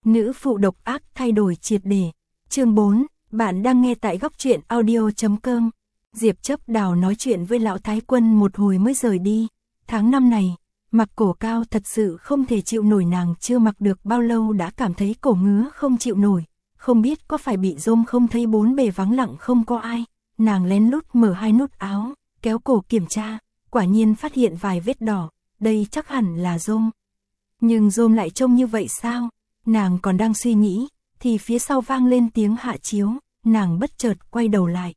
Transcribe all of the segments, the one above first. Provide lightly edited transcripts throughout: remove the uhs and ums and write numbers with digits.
Nữ phụ độc ác thay đổi triệt để. Chương 4, bạn đang nghe tại góc truyện audio.com. Diệp Chấp Đào nói chuyện với lão thái quân một hồi mới rời đi. Tháng năm này, mặc cổ cao thật sự không thể chịu nổi, nàng chưa mặc được bao lâu đã cảm thấy cổ ngứa không chịu nổi. Không biết có phải bị rôm không, thấy bốn bề vắng lặng không có ai. Nàng lén lút mở hai nút áo, kéo cổ kiểm tra, quả nhiên phát hiện vài vết đỏ, đây chắc hẳn là rôm. Nhưng rôm lại trông như vậy sao? Nàng còn đang suy nghĩ, thì phía sau vang lên tiếng Hạ Chiếu, nàng bất chợt quay đầu lại.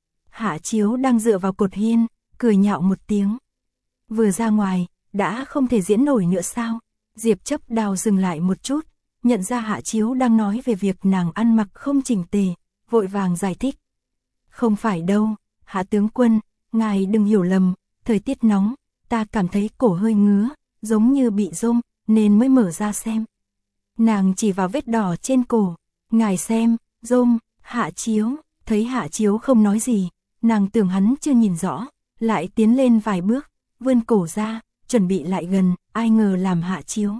Hạ Chiếu đang dựa vào cột hiên, cười nhạo một tiếng. Vừa ra ngoài, đã không thể diễn nổi nữa sao? Diệp Chấp Đào dừng lại một chút, nhận ra Hạ Chiếu đang nói về việc nàng ăn mặc không chỉnh tề, vội vàng giải thích. Không phải đâu, Hạ tướng quân, ngài đừng hiểu lầm, thời tiết nóng, ta cảm thấy cổ hơi ngứa, giống như bị rôm, nên mới mở ra xem. Nàng chỉ vào vết đỏ trên cổ, ngài xem, rôm. Hạ Chiếu, thấy Hạ Chiếu không nói gì, nàng tưởng hắn chưa nhìn rõ, lại tiến lên vài bước, vươn cổ ra, chuẩn bị lại gần, ai ngờ làm Hạ Chiếu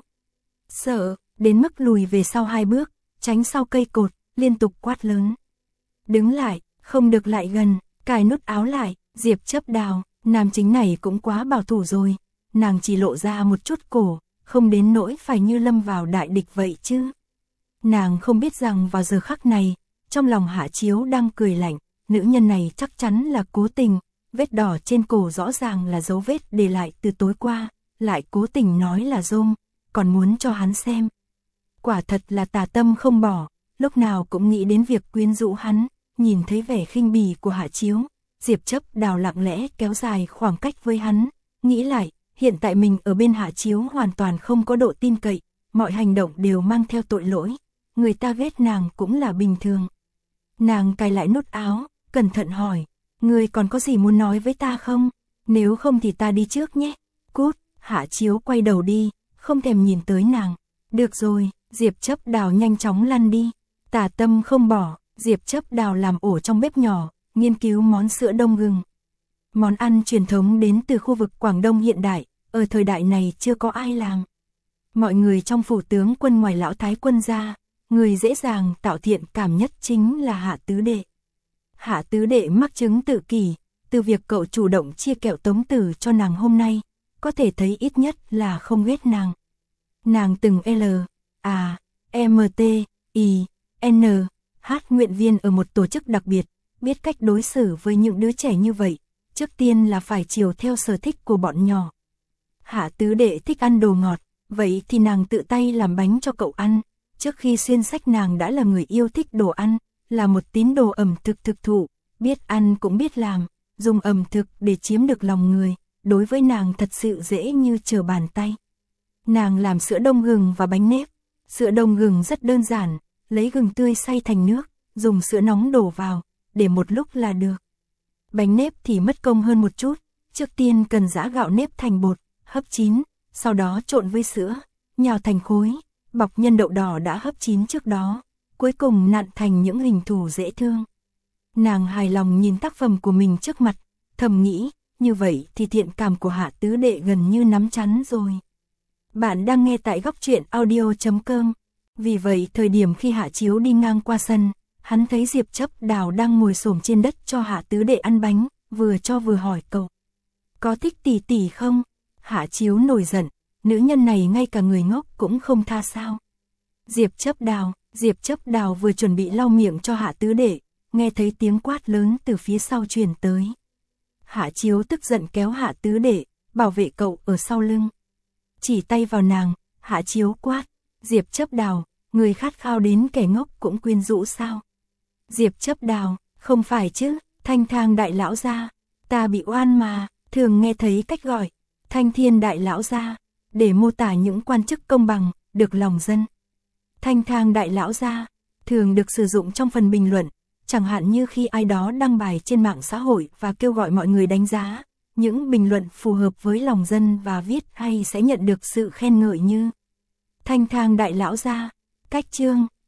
sợ, đến mức lùi về sau hai bước, tránh sau cây cột, liên tục quát lớn. Đứng lại, không được lại gần, cài nút áo lại. Diệp Chấp Đào, nam chính này cũng quá bảo thủ rồi, nàng chỉ lộ ra một chút cổ, không đến nỗi phải như lâm vào đại địch vậy chứ. Nàng không biết rằng vào giờ khắc này, trong lòng Hạ Chiếu đang cười lạnh, nữ nhân này chắc chắn là cố tình, vết đỏ trên cổ rõ ràng là dấu vết để lại từ tối qua, lại cố tình nói là rôm, còn muốn cho hắn xem. Quả thật là tà tâm không bỏ, lúc nào cũng nghĩ đến việc quyến rũ hắn. Nhìn thấy vẻ khinh bỉ của Hạ Chiếu, Diệp Chấp Đào lặng lẽ kéo dài khoảng cách với hắn, nghĩ lại, hiện tại mình ở bên Hạ Chiếu hoàn toàn không có độ tin cậy, mọi hành động đều mang theo tội lỗi, người ta ghét nàng cũng là bình thường. Nàng cài lại nút áo, cẩn thận hỏi, ngươi còn có gì muốn nói với ta không? Nếu không thì ta đi trước nhé. Cút. Hạ Chiếu quay đầu đi, không thèm nhìn tới nàng. Được rồi. Diệp Chấp Đào nhanh chóng lăn đi. Tà tâm không bỏ, Diệp Chấp Đào làm ổ trong bếp nhỏ, nghiên cứu món sữa đông gừng. Món ăn truyền thống đến từ khu vực Quảng Đông hiện đại, ở thời đại này chưa có ai làm. Mọi người trong phủ tướng quân ngoài lão thái quân ra, người dễ dàng tạo thiện cảm nhất chính là Hạ Tứ Đệ. Hạ Tứ Đệ mắc chứng tự kỷ, từ việc cậu chủ động chia kẹo tống tử cho nàng hôm nay, có thể thấy ít nhất là không ghét nàng. Nàng từng H nguyện viên ở một tổ chức đặc biệt, biết cách đối xử với những đứa trẻ như vậy, trước tiên là phải chiều theo sở thích của bọn nhỏ. Hạ Tứ Đệ thích ăn đồ ngọt, vậy thì nàng tự tay làm bánh cho cậu ăn. Trước khi xuyên sách nàng đã là người yêu thích đồ ăn, là một tín đồ ẩm thực thực thụ, biết ăn cũng biết làm, dùng ẩm thực để chiếm được lòng người, đối với nàng thật sự dễ như trở bàn tay. Nàng làm sữa đông gừng và bánh nếp. Sữa đông gừng rất đơn giản, lấy gừng tươi xay thành nước, dùng sữa nóng đổ vào, để một lúc là được. Bánh nếp thì mất công hơn một chút, trước tiên cần giã gạo nếp thành bột, hấp chín, sau đó trộn với sữa, nhào thành khối, bọc nhân đậu đỏ đã hấp chín trước đó, cuối cùng nặn thành những hình thù dễ thương. Nàng hài lòng nhìn tác phẩm của mình trước mặt, thầm nghĩ, như vậy thì thiện cảm của Hạ Tứ Đệ gần như nắm chắn rồi. Bạn đang nghe tại góc truyện audio.com. Vì vậy thời điểm khi Hạ Chiếu đi ngang qua sân, hắn thấy Diệp Chấp Đào đang ngồi xổm trên đất cho Hạ Tứ Đệ ăn bánh, vừa cho vừa hỏi cậu. Có thích tỷ tỷ không? Hạ Chiếu nổi giận, nữ nhân này ngay cả người ngốc cũng không tha sao. Diệp Chấp Đào vừa chuẩn bị lau miệng cho Hạ Tứ Đệ, nghe thấy tiếng quát lớn từ phía sau truyền tới. Hạ Chiếu tức giận kéo Hạ Tứ Đệ, bảo vệ cậu ở sau lưng. Chỉ tay vào nàng, Hạ Chiếu quát, Diệp Chấp Đào, người khát khao đến kẻ ngốc cũng quyến rũ sao? Diệp Chấp Đào, không phải chứ, Thanh Thang đại lão gia, ta bị oan mà, thường nghe thấy cách gọi Thanh Thiên đại lão gia, để mô tả những quan chức công bằng, được lòng dân. Thanh Thang đại lão gia, thường được sử dụng trong phần bình luận, chẳng hạn như khi ai đó đăng bài trên mạng xã hội và kêu gọi mọi người đánh giá, những bình luận phù hợp với lòng dân và viết hay sẽ nhận được sự khen ngợi như Thanh Thang đại lão gia. Cách chương